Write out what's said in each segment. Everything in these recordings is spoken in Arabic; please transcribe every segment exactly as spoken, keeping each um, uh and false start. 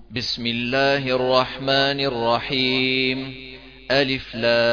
بسم الله الرحمن الرحيم. ألف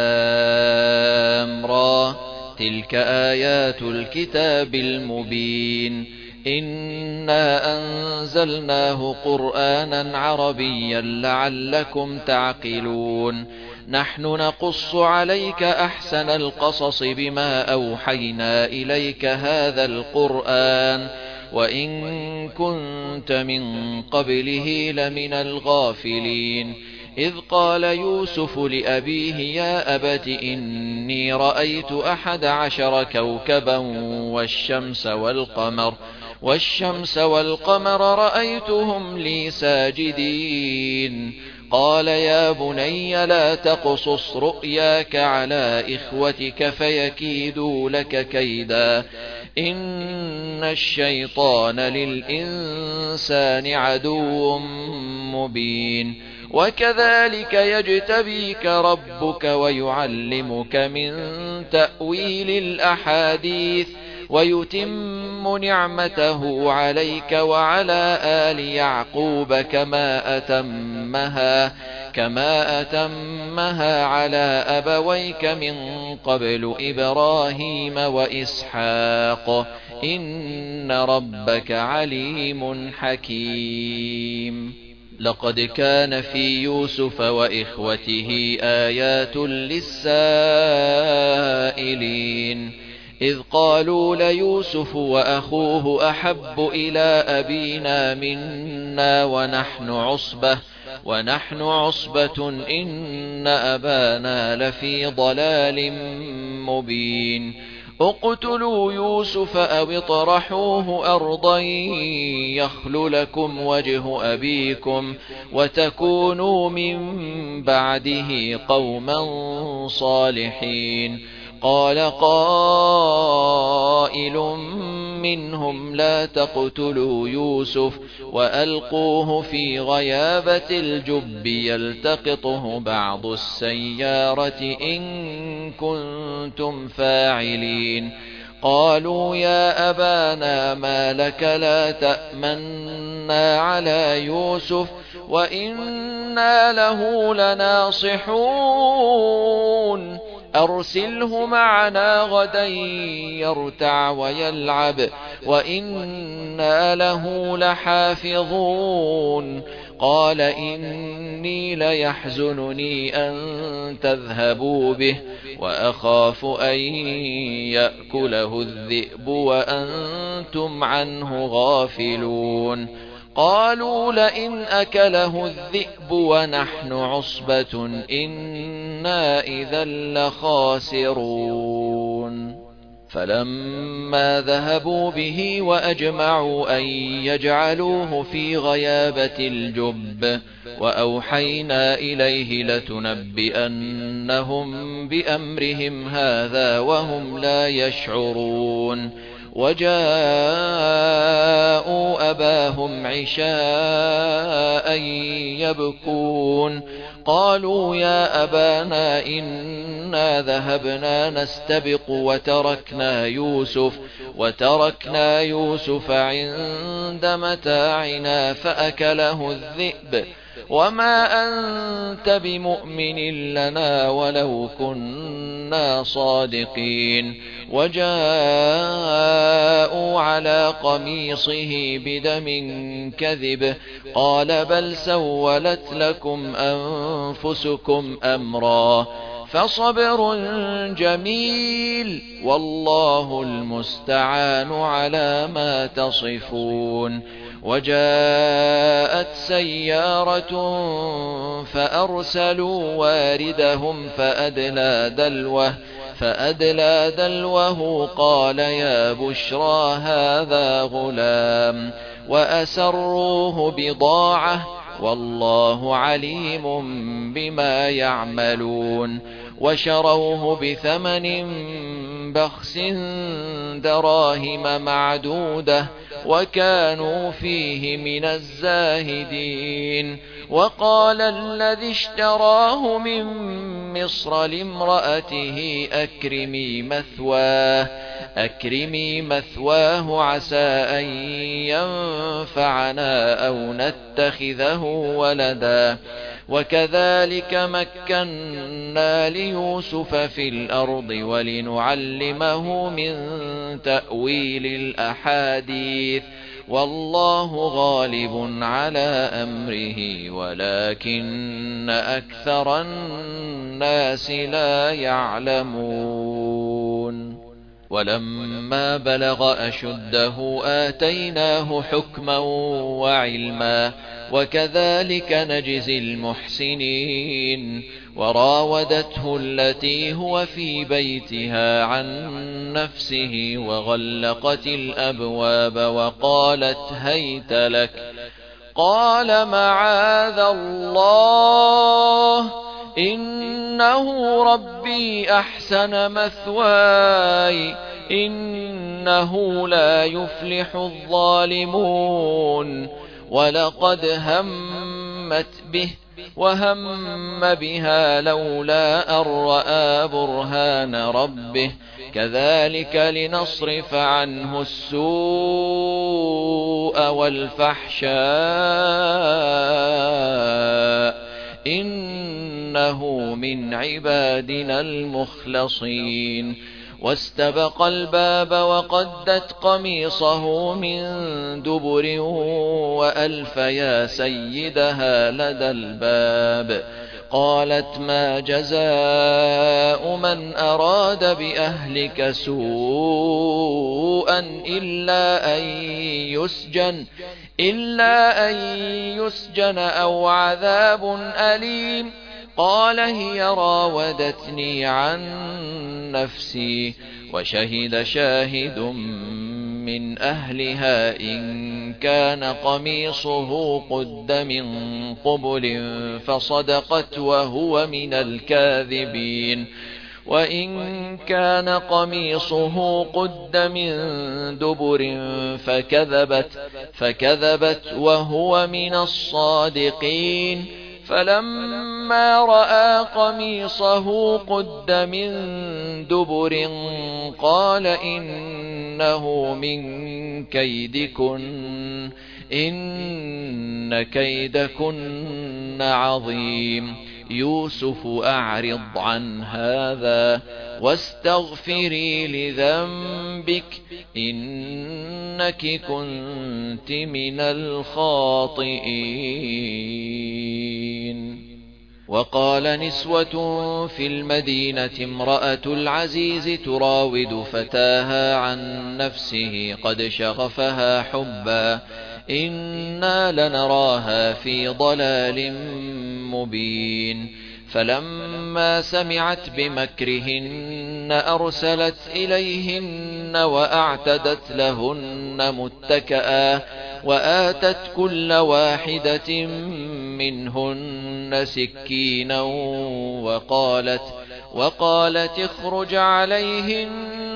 لام را. تلك آيات الكتاب المبين. إنا أنزلناه قرآنا عربيا لعلكم تعقلون. نحن نقص عليك أحسن القصص بما أوحينا إليك هذا القرآن وإن كنت من قبله لمن الغافلين. إذ قال يوسف لأبيه يا أبت إني رأيت أحد عشر كوكبا والشمس والقمر والشمس والقمر رأيتهم لي ساجدين. قال يا بني لا تقصص رؤياك على إخوتك فيكيدوا لك كيدا إن الشيطان للإنسان عدو مبين. وكذلك يجتبيك ربك ويعلمك من تأويل الأحاديث ويتم نعمته عليك وعلى آل يعقوب كما أتمها كما أتمها على أبويك من قبل إبراهيم وإسحاق إن ربك عليم حكيم. لقد كان في يوسف وإخوته آيات للسائلين إذ قالوا ليوسف وأخوه أحب إلى أبينا منا ونحن عصبة ونحن عصبة إن أبانا لفي ضلال مبين. اقتلوا يوسف أو اطرحوه أرضا يخل لكم وجه أبيكم وتكونوا من بعده قوما صالحين. قال قائل منهم لا تقتلوا يوسف وألقوه في غيابة الجب يلتقطه بعض السيارة إن كنتم فاعلين. قالوا يا أبانا ما لك لا تأمنا على يوسف وإنا له لناصحون أرسله معنا غدا يرتع ويلعب وإنا له لحافظون. قال إني ليحزنني أن تذهبوا به وأخاف أن يأكله الذئب وأنتم عنه غافلون. قالوا لئن أكله الذئب ونحن عصبة إنا إذا لخاسرون. فلما ذهبوا به وأجمعوا أن يجعلوه في غيابة الجب وأوحينا إليه لتنبئنهم بأمرهم هذا وهم لا يشعرون. وجاءوا أباهم عشاء يبكون. قالوا يا أبانا إنا ذهبنا نستبق وتركنا يوسف وتركنا يوسف عند متاعنا فأكله الذئب وما أنت بمؤمن لنا ولو كنا صادقين. وجاءوا على قميصه بدم كذب قال بل سولت لكم أنفسكم أمرا فصبر جميل والله المستعان على ما تصفون. وجاءت سيارة فأرسلوا واردهم فأدلى دلوه فأدلى دلوه قال يا بشرى هذا غلام وأسروه بضاعة والله عليم بما يعملون. وشروه بثمن بخس دراهم معدودة وكانوا فيه من الزاهدين. وقال الذي اشتراه من مصر لامرأته أكرمي مثواه أكرمي مثواه عسى أن ينفعنا أو نتخذه ولدا وكذلك مكنا ليوسف في الأرض ولنعلمه من تأويل الأحاديث والله غالب على أمره ولكن أكثر الناس لا يعلمون. ولما بلغ أشده آتيناه حكما وعلما وكذلك نجزي المحسنين. وراودته التي هو في بيتها عن نفسه وغلقت الأبواب وقالت هيت لك قال معاذ الله إنه ربي أحسن مثواي إنه لا يفلح الظالمون. ولقد همت به وهم بها لولا أن رأى برهان ربه كذلك لنصرف عنه السوء والفحشاء إنه من عبادنا المخلصين. واستبق الباب وقدت قميصه من دبر وألف يا سيدها لدى الباب قالت ما جزاء من أراد بأهلك سوءا إلا أن يسجن إلا أن يسجن أو عذاب أليم. قال هي راودتني عن نفسي وشهد شاهد من أهلها إن كان قميصه قد من قبل فصدقت وهو من الكاذبين وإن كان قميصه قد من دبر فكذبت فكذبت وهو من الصادقين. فلما رأى قميصه قد من دبر قال إنه من كيدكن إن كيدكن عظيم. يوسف أعرض عن هذا واستغفري لذنبك إنك كنت من الخاطئين. وقال نسوة في المدينة امرأة العزيز تراود فتاها عن نفسه قد شغفها حبا إنا لنراها في ضلال مبين. فلما سمعت بمكرهن أرسلت إليهن وأعتدت لهن متكئا وآتت كل واحدة منهن سكينا وقالت وقالت اخرج عليهن.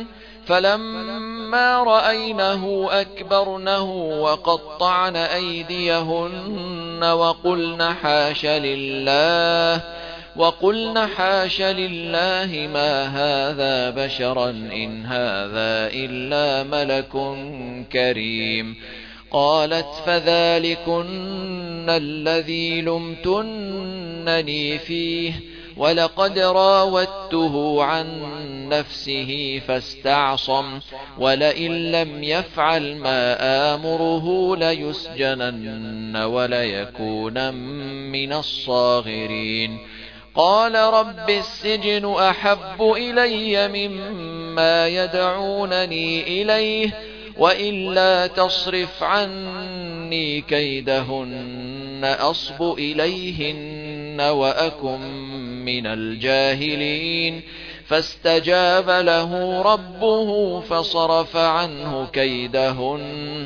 فلما رأينه أكبرنه وقطعن أيديهن وقلن حاش لله وقلن حاش لله ما هذا بشرا إن هذا إلا ملك كريم. قالت فذلكن الذي لمتنني فيه ولقد راودته عن نفسه فاستعصم ولئن لم يفعل ما آمره ليسجنن وليكون من الصاغرين. قال رب السجن أحب إلي مما يدعونني إليه وإلا تصرف عني كيدهن أصب إليهن وأكن من الجاهلين. فاستجاب له ربه فصرف عنه كيدهن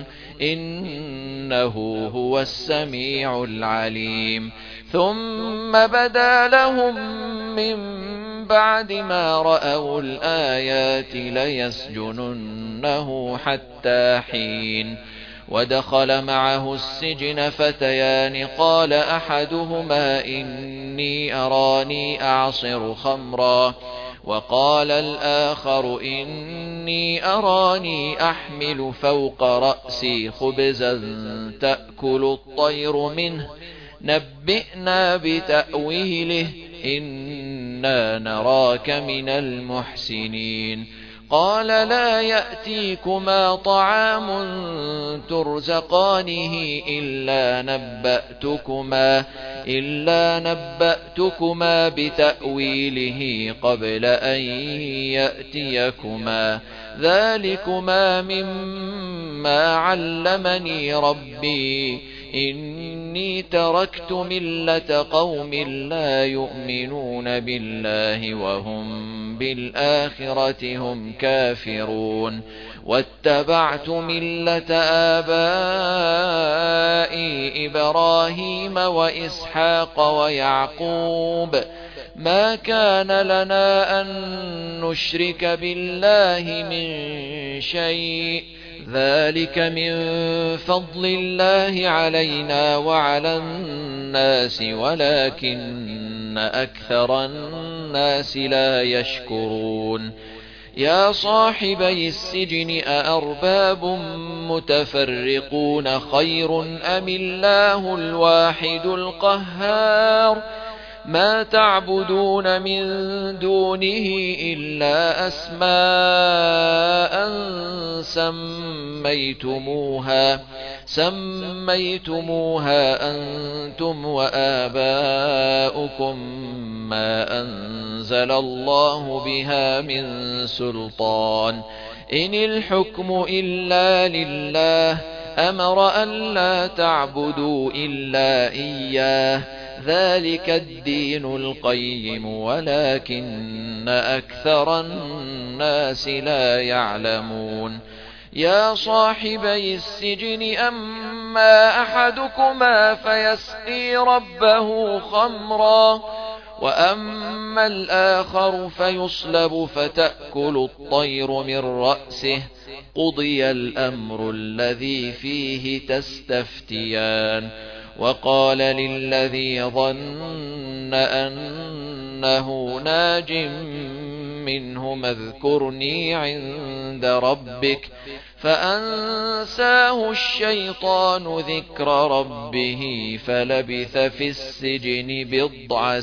إنه هو السميع العليم. ثم بدا لهم من بعد ما رأوا الآيات ليسجننه حتى حين. ودخل معه السجن فتيان قال أحدهما إني أراني أعصر خمرا وقال الآخر إني أراني أحمل فوق رأسي خبزا تأكل الطير منه نبئنا بتأويله إنا نراك من المحسنين قال لا يأتيكما طعام ترزقانه إلا نبأتكما, إلا نبأتكما بتأويله قبل أن يأتيكما ذلكما مما علمني ربي إني تركت ملة قوم لا يؤمنون بالله وهم بالآخرة هم كافرون واتبعت ملة آبائي إبراهيم وإسحاق ويعقوب ما كان لنا أن نشرك بالله من شيء ذلك من فضل الله علينا وعلى الناس ولكن أكثر الناس لا يشكرون يا صاحبي السجن أأرباب متفرقون خير أم الله الواحد القهار ما تعبدون من دونه إلا أسماء سميتموها سميتموها أنتم وآباؤكم ما أنزل الله بها من سلطان إن الحكم إلا لله أمر أن لا تعبدوا إلا إياه ذلك الدين القيم ولكن أكثر الناس لا يعلمون يا صاحبي السجن أما أحدكما فيسقي ربه خمرا وأما الآخر فيصلب فتأكل الطير من رأسه قضي الأمر الذي فيه تستفتيان وقال للذي ظن أنه ناج منه اذكرني عند ربك فأنساه الشيطان ذكر ربه فلبث في السجن بضع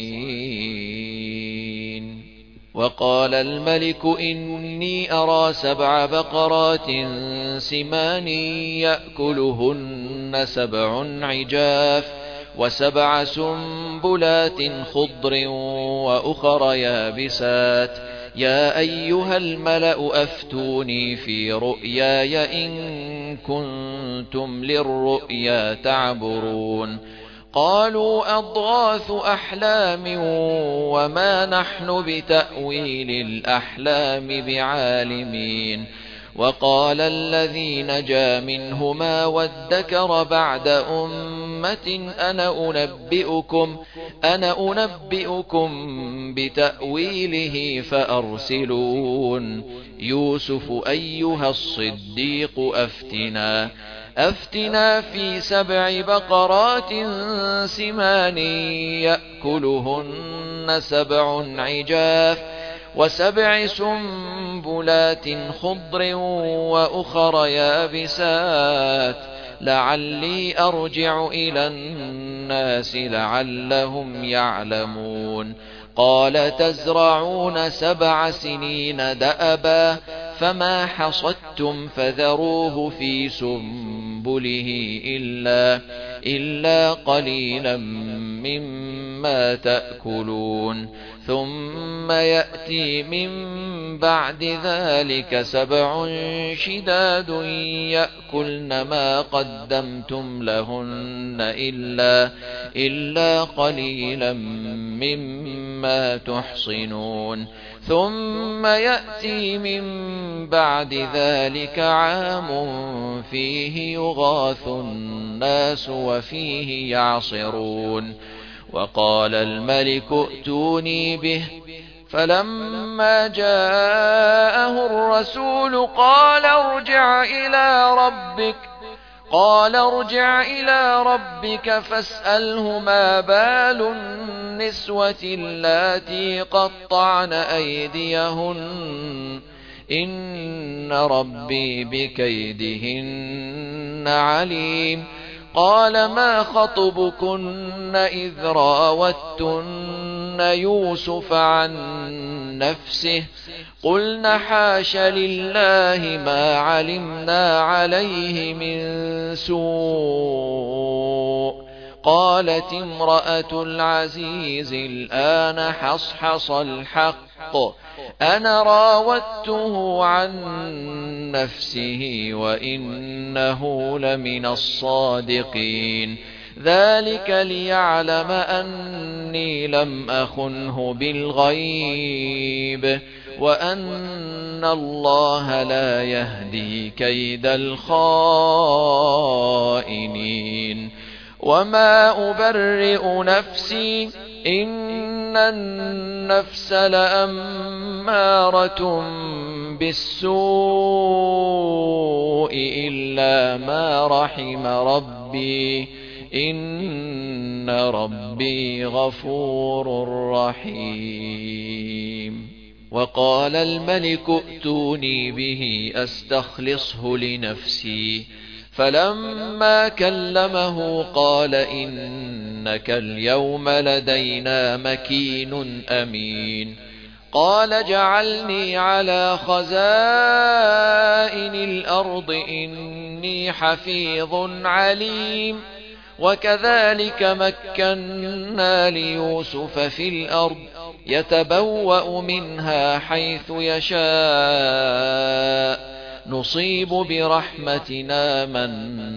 سنين وقال الملك إني أرى سبع بقرات سمان يأكلهن سبع عجاف وسبع سنبلات خضر وأخر يابسات يا أيها الملأ أفتوني في رؤياي إن كنتم للرؤيا تعبرون قالوا أضغاث أحلام وما نحن بتأويل الأحلام بعالمين وقال الذي نجا منهما وادكر بعد أمة أنا أنبئكم, أنا أنبئكم بتأويله فأرسلون يوسف أيها الصديق أفتنا أفتنا في سبع بقرات سمان يأكلهن سبع عجاف وسبع سنبلات خضر وأخر يابسات لعلي أرجع إلى الناس لعلهم يعلمون قال تزرعون سبع سنين دأبا فما حصدتم فذروه في سنبله إلا, إلا قليلا مما تأكلون ثم يأتي من بعد ذلك سبع شداد يأكلن ما قدمتم لهن إلا, إلا قليلا مما تحصنون ثم يأتي من بعد ذلك عام فيه يغاث الناس وفيه يعصرون وقال الملك ائتوني به فلما جاءه الرسول قال ارجع إلى ربك قال ارجع إلى ربك فاسأله ما بال النسوة اللاتي قطعن أيديهن إن ربي بكيدهن عليم. قال ما خطبكن إذ راوتن يوسف عن نفسه قلن حاش لله ما علمنا عليه من سوء. قالت امرأة العزيز الآن حصحص الحق أنا راودته عن نفسه وإنه لمن الصادقين ذلك ليعلم أني لم أخنه بالغيب وأن الله لا يهدي كيد الخائنين. وما أبرئ نفسي إن النفس لأمارة بالسوء إلا ما رحم ربي إن ربي غفور رحيم. وقال الملك ائتوني به أستخلصه لنفسي فلما كلمه قال إنك اليوم لدينا مكين أمين. قال اجعلني على خزائن الأرض إني حفيظ عليم. وكذلك مكنا ليوسف في الأرض يتبوأ منها حيث يشاء نصيب برحمتنا من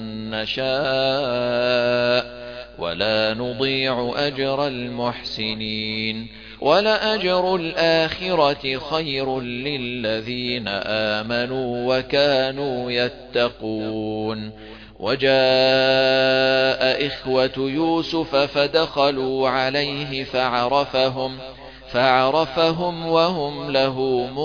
نشاء ولا نضيع أجر المحسنين ولأجر الآخرة خير للذين آمنوا وكانوا يتقون. وجاء إخوة يوسف فدخلوا عليه فعرفهم فعرفهم وهم له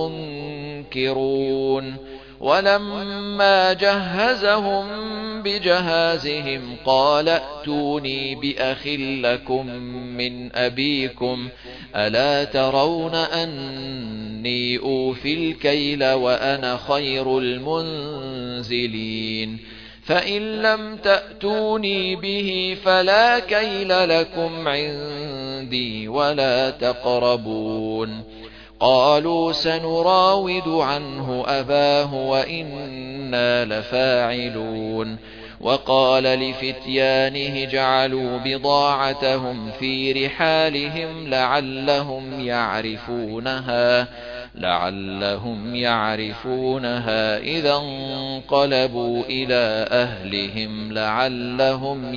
منكرون. ولما جهزهم بجهازهم قال ائتوني بأخ لكم من أبيكم ألا ترون أني أوفي الكيل وأنا خير المنزلين. فإن لم تأتوني به فلا كيل لكم عندي ولا تقربون. قالوا سنراود عنه أباه وإنا لفاعلون. وقال لفتيانه اجعلوا بضاعتهم في رحالهم لعلهم يعرفونها لعلهم يعرفونها إذا انقلبوا إلى أهلهم لعلهم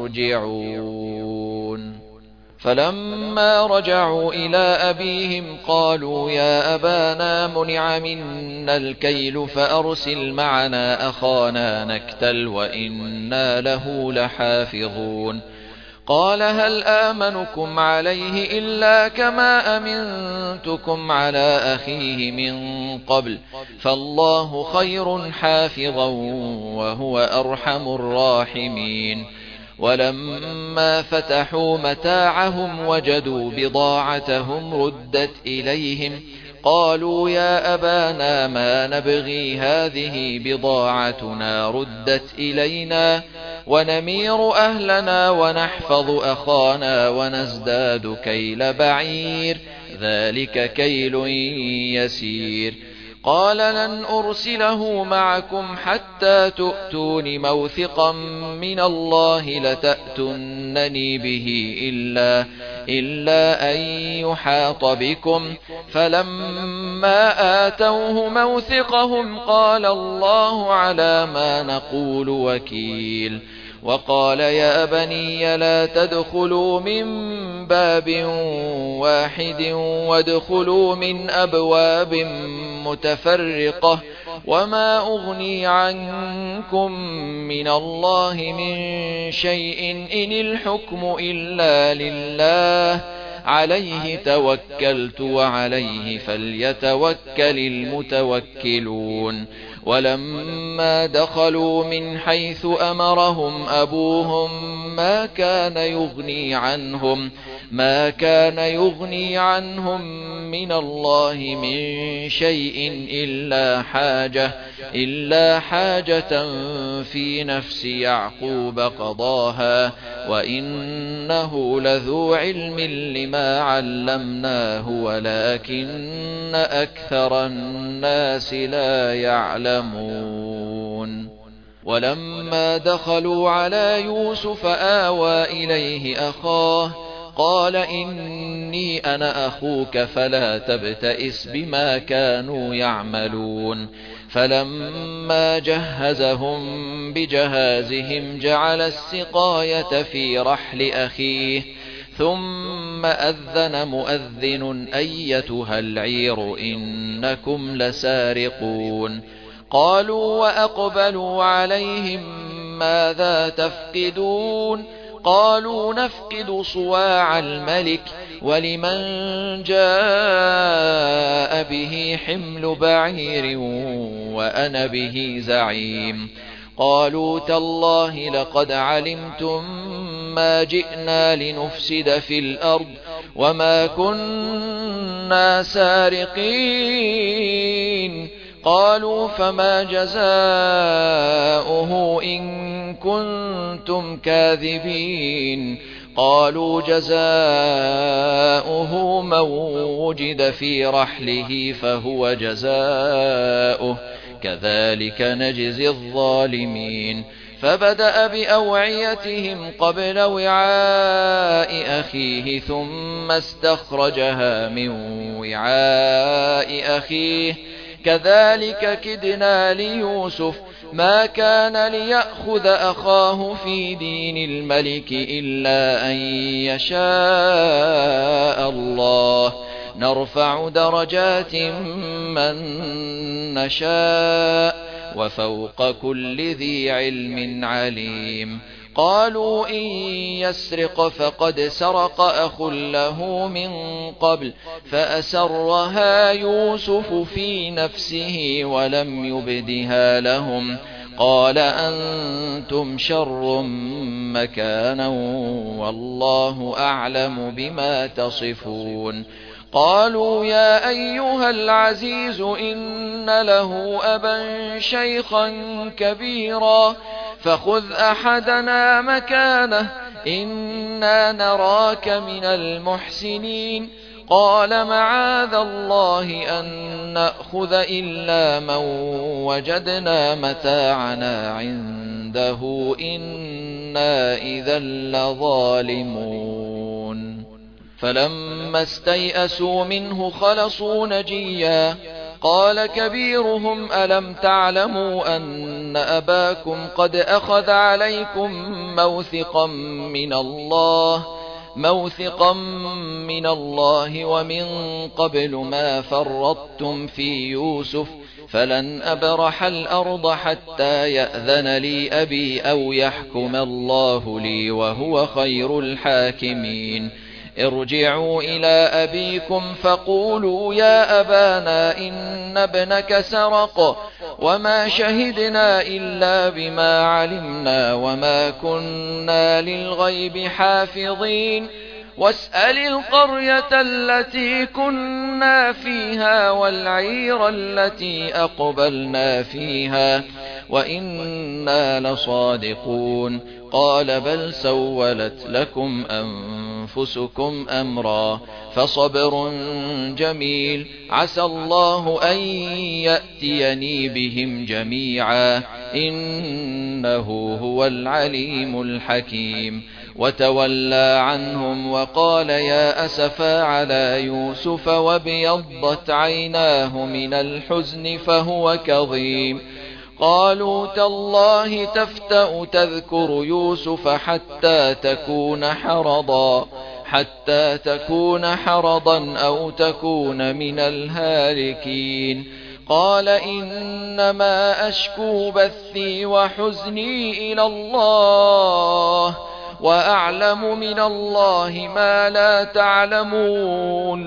يرجعون. فلما رجعوا إلى أبيهم قالوا يا أبانا منع منا الكيل فأرسل معنا أخانا نكتل وإنا له لحافظون. قال هل آمنكم عليه إلا كما أمنتكم على أخيه من قبل فالله خير حافظا وهو أرحم الراحمين. ولما فتحوا متاعهم وجدوا بضاعتهم ردت إليهم قالوا يا أبانا ما نبغي هذه بضاعتنا ردت إلينا ونمير أهلنا ونحفظ أخانا ونزداد كيل بعير ذلك كيل يسير. قال لن أرسله معكم حتى تؤتون موثقا من الله لتأتونني به إلا, إلا أن يحاط بكم. فلما آتوه موثقهم قال الله على ما نقول وكيل. وقال يا بني لا تدخلوا من باب واحد وادخلوا من أبواب متفرقة وما أغني عنكم من الله من شيء إن الحكم إلا لله عليه توكلت وعليه فليتوكل المتوكلون. ولما دخلوا من حيث أمرهم أبوهم ما كان يغني عنهم ما كان يغني عنهم من الله من شيء إلا حاجة إلا حاجة في نفس يعقوب قضاها وإنه لذو علم لما علمناه ولكن أكثر الناس لا يعلمون. ولما دخلوا على يوسف آوى إليه أخاه قال إني أنا أخوك فلا تبتئس بما كانوا يعملون. فلما جهزهم بجهازهم جعل السقاية في رحل أخيه ثم أذن مؤذن أيتها العير إنكم لسارقون. قالوا وأقبلوا عليهم ماذا تفقدون قالوا نفقد صواع الملك ولمن جاء به حمل بعير وأنا به زعيم. قالوا تالله لقد علمتم ما جئنا لنفسد في الأرض وما كنا سارقين. قالوا فما جزاؤه إن كنتم كاذبين. قالوا جزاؤه من وجد في رحله فهو جزاؤه كذلك نجزي الظالمين. فبدأ بأوعيتهم قبل وعاء أخيه ثم استخرجها من وعاء أخيه كذلك كدنا ليوسف ما كان ليأخذ أخاه في دين الملك إلا أن يشاء الله نرفع درجات من نشاء وفوق كل ذي علم عليم. قالوا إن يسرق فقد سرق أخ له من قبل فأسرها يوسف في نفسه ولم يبدها لهم قال أنتم شر مكانا والله أعلم بما تصفون. قالوا يا أيها العزيز إن له أبا شيخا كبيرا فخذ أحدنا مكانه إنا نراك من المحسنين. قال معاذ الله أن نأخذ إلا من وجدنا متاعنا عنده إنا إذا لظالمون. فلما استيئسوا منه خلصوا نجيا قال كبيرهم ألم تعلموا أن أباكم قد أخذ عليكم موثقا من الله موثقا من الله ومن قبل ما فرطتم في يوسف فلن أبرح الأرض حتى يأذن لي أبي أو يحكم الله لي وهو خير الحاكمين. ارجعوا إلى أبيكم فقولوا يا أبانا إن ابنك سرق وما شهدنا إلا بما علمنا وما كنا للغيب حافظين. واسأل القرية التي كنا فيها والعير التي أقبلنا فيها وإنا لصادقون. قال بل سولت لكم أنفسكم أمرا فصبر جميل عسى الله أن يأتيني بهم جميعا إنه هو العليم الحكيم. وتولى عنهم وقال يا أسفا على يوسف وابيضت عيناه من الحزن فهو كظيم. قالوا تالله تفتأ تذكر يوسف حتى تكون حرضا حتى تكون حرضا أو تكون من الهالكين. قال إنما أشكو بثي وحزني إلى الله وأعلم من الله ما لا تعلمون.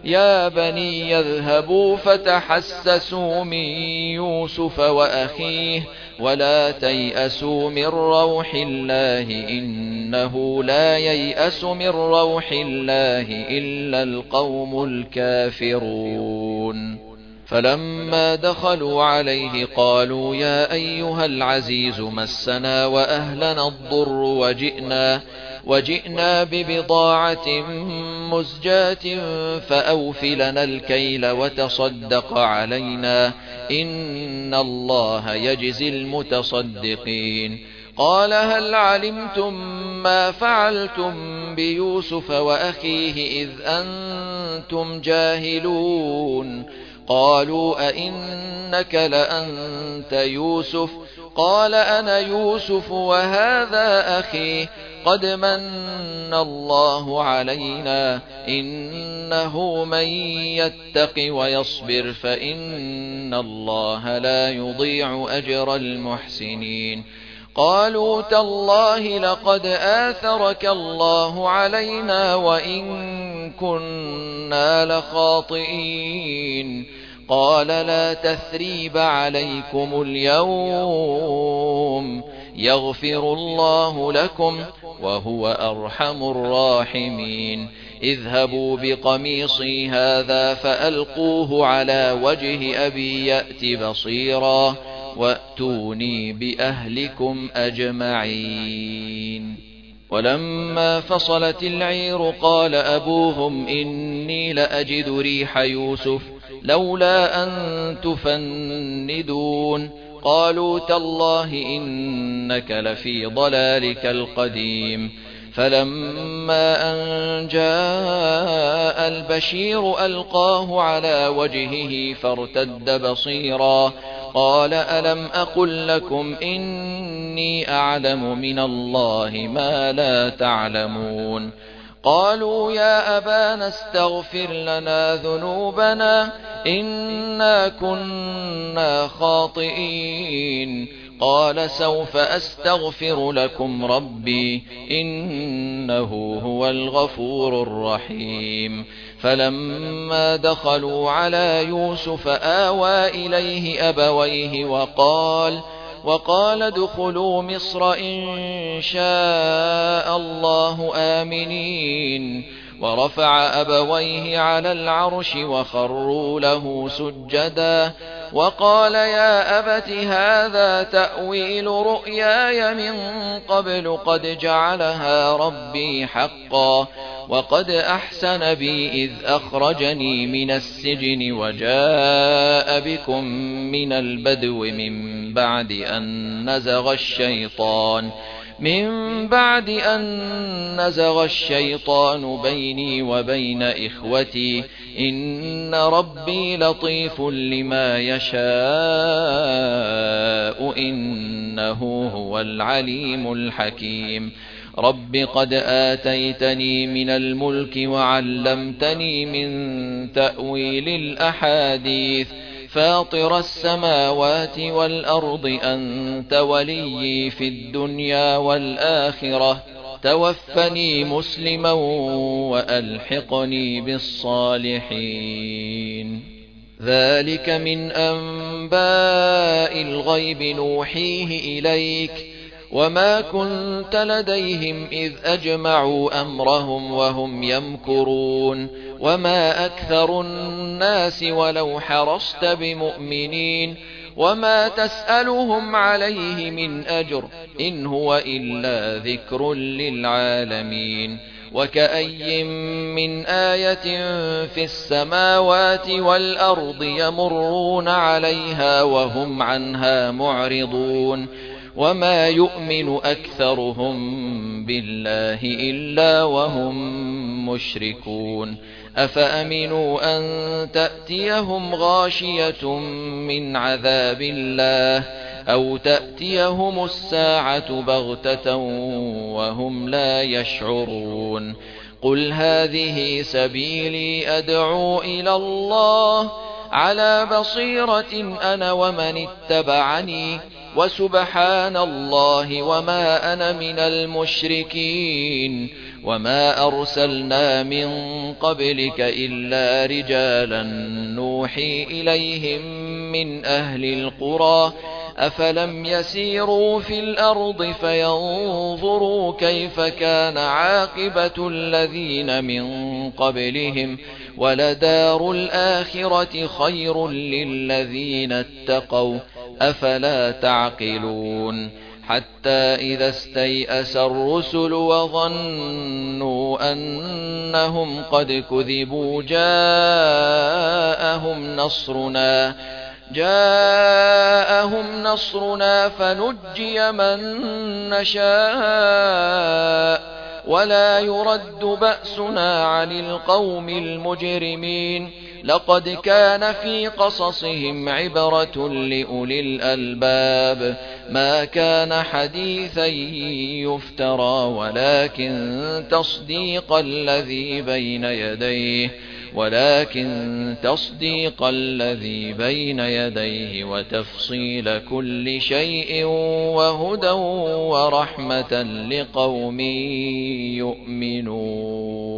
يا بني يذهبوا فتحسسوا من يوسف وأخيه ولا تيأسوا من روح الله إنه لا ييأس من روح الله إلا القوم الكافرون فلما دخلوا عليه قالوا يا أيها العزيز مسنا وأهلنا الضر وجئنا وجئنا ببضاعة مزجاة فأوف لنا الكيل وتصدق علينا إن الله يجزي المتصدقين قال هل علمتم ما فعلتم بيوسف وأخيه إذ أنتم جاهلون قالوا أئنك لأنت يوسف قال أنا يوسف وهذا أخي قد من الله علينا إنه من يتق ويصبر فإن الله لا يضيع أجر المحسنين قالوا تالله لقد آثرك الله علينا وإن كنا لخاطئين قال لا تثريب عليكم اليوم يغفر الله لكم وهو أرحم الراحمين اذهبوا بقميصي هذا فألقوه على وجه أبي يأت بصيرا وأتوني بأهلكم أجمعين ولما فصلت العير قال أبوهم إني لأجد ريح يوسف لولا أن تفندون قالوا تالله إنك لفي ضلالك القديم فلما أن جاء البشير ألقاه على وجهه فارتد بصيرا قال ألم أقل لكم إني أعلم من الله ما لا تعلمون قالوا يا أبانا استغفر لنا ذنوبنا إنا كنا خاطئين قال سوف أستغفر لكم ربي إنه هو الغفور الرحيم فلما دخلوا على يوسف آوى إليه أبويه وقال وقال ادخلوا مصر إن شاء الله آمنين ورفع أبويه على العرش وخروا له سجدا وقال يا أبت هذا تأويل رؤياي من قبل قد جعلها ربي حقا وقد أحسن بي إذ أخرجني من السجن وجاء بكم من البدو من بعد أن نزغ الشيطان من بعد أن نزغ الشيطان بيني وبين إخوتي إن ربي لطيف لما يشاء إنه هو العليم الحكيم رب قد آتيتني من الملك وعلمتني من تأويل الأحاديث فاطر السماوات والأرض أنت وليي في الدنيا والآخرة توفني مسلما وألحقني بالصالحين ذلك من أنباء الغيب نوحيه إليك وما كنت لديهم إذ أجمعوا أمرهم وهم يمكرون وما أكثر الناس ولو حرصت بمؤمنين وما تسألهم عليه من أجر إن هو إلا ذكر للعالمين وكأي من آية في السماوات والأرض يمرون عليها وهم عنها معرضون وما يؤمن أكثرهم بالله إلا وهم مشركون أفأمنوا أن تأتيهم غاشية من عذاب الله أو تأتيهم الساعة بغتة وهم لا يشعرون قل هذه سبيلي أدعو إلى الله على بصيرة أنا ومن اتبعني وسبحان الله وما أنا من المشركين وما أرسلنا من قبلك إلا رجالا نوحي إليهم من أهل القرى أفلم يسيروا في الأرض فينظروا كيف كان عاقبة الذين من قبلهم ولدار الآخرة خير للذين اتقوا أفلا تعقلون حتى إذا استيأس الرسل وظنوا أنهم قد كذبوا جاءهم نصرنا جاءهم نصرنا فنجي من نشاء ولا يرد بأسنا عن القوم المجرمين لقد كان في قصصهم عبرة لأولي الألباب ما كان حديثا يفترى ولكن تصديق الذي بين يديه ولكن تصديق الذي بين يديه وتفصيل كل شيء وهدى ورحمة لقوم يؤمنون.